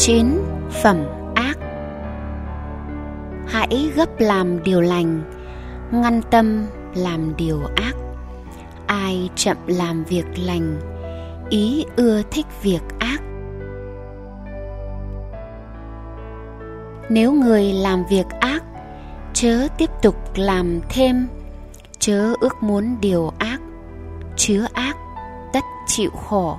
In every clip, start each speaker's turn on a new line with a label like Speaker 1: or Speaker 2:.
Speaker 1: 9. Phẩm ác. Hãy gấp làm điều lành, ngăn tâm làm điều ác. Ai chậm làm việc lành, ý ưa thích việc ác. Nếu người làm việc ác, chớ tiếp tục làm thêm, chớ ước muốn điều ác. Chứa ác, tất chịu khổ.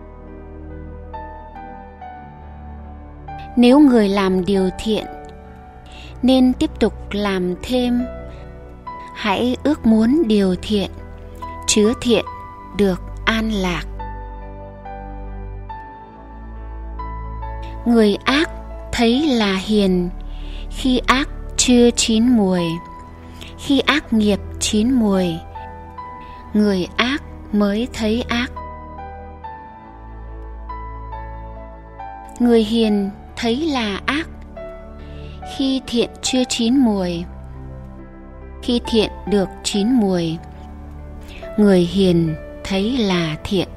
Speaker 1: Nếu người làm điều thiện, nên tiếp tục làm thêm. Hãy ước muốn điều thiện, chứa thiện được an lạc. Người ác thấy là hiền khi ác chưa chín mùi. Khi ác nghiệp chín mùi, người ác mới thấy ác. Người hiền thấy là ác khi thiện chưa chín mùi. Khi thiện được chín mùi, người hiền thấy là thiện.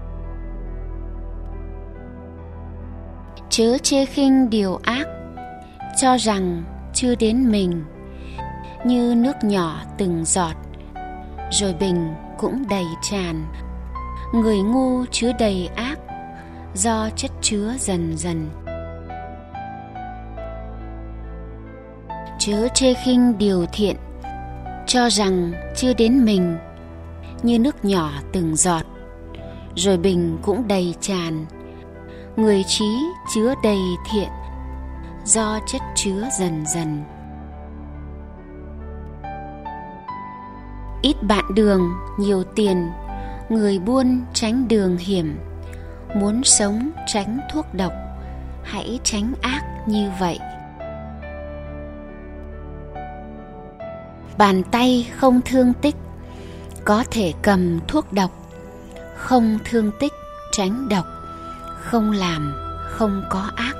Speaker 1: Chớ chê khinh điều ác, cho rằng chưa đến mình. Như nước nhỏ từng giọt, rồi bình cũng đầy tràn. Người ngu chứa đầy ác, do chất chứa dần dần. Chớ chê khinh điều thiện, cho rằng chưa đến mình. Như nước nhỏ từng giọt, rồi bình cũng đầy tràn. Người trí chứa đầy thiện, do chất chứa dần dần. Ít bạn đường, nhiều tiền, người buôn tránh đường hiểm. Muốn sống tránh thuốc độc, hãy tránh ác như vậy. Bàn tay không thương tích, có thể cầm thuốc độc. Không thương tích, tránh độc, không làm, không có ác.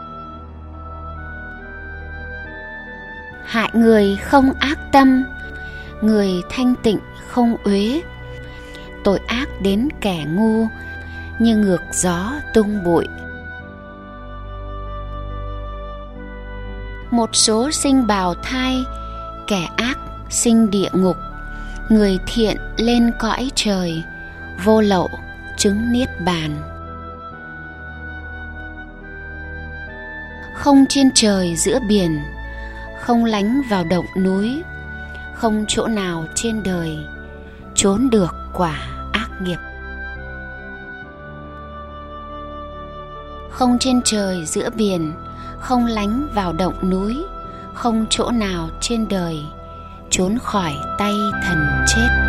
Speaker 1: Hại người không ác tâm, người thanh tịnh không uế. Tội ác đến kẻ ngu, như ngược gió tung bụi. Một số sinh bào thai, kẻ ác sinh địa ngục. Người thiện lên cõi trời, vô lậu chứng niết bàn. Không trên trời giữa biển, không lánh vào động núi. Không chỗ nào trên đời trốn được quả ác nghiệp. Không trên trời giữa biển, không lánh vào động núi. Không chỗ nào trên đời trốn khỏi tay thần chết.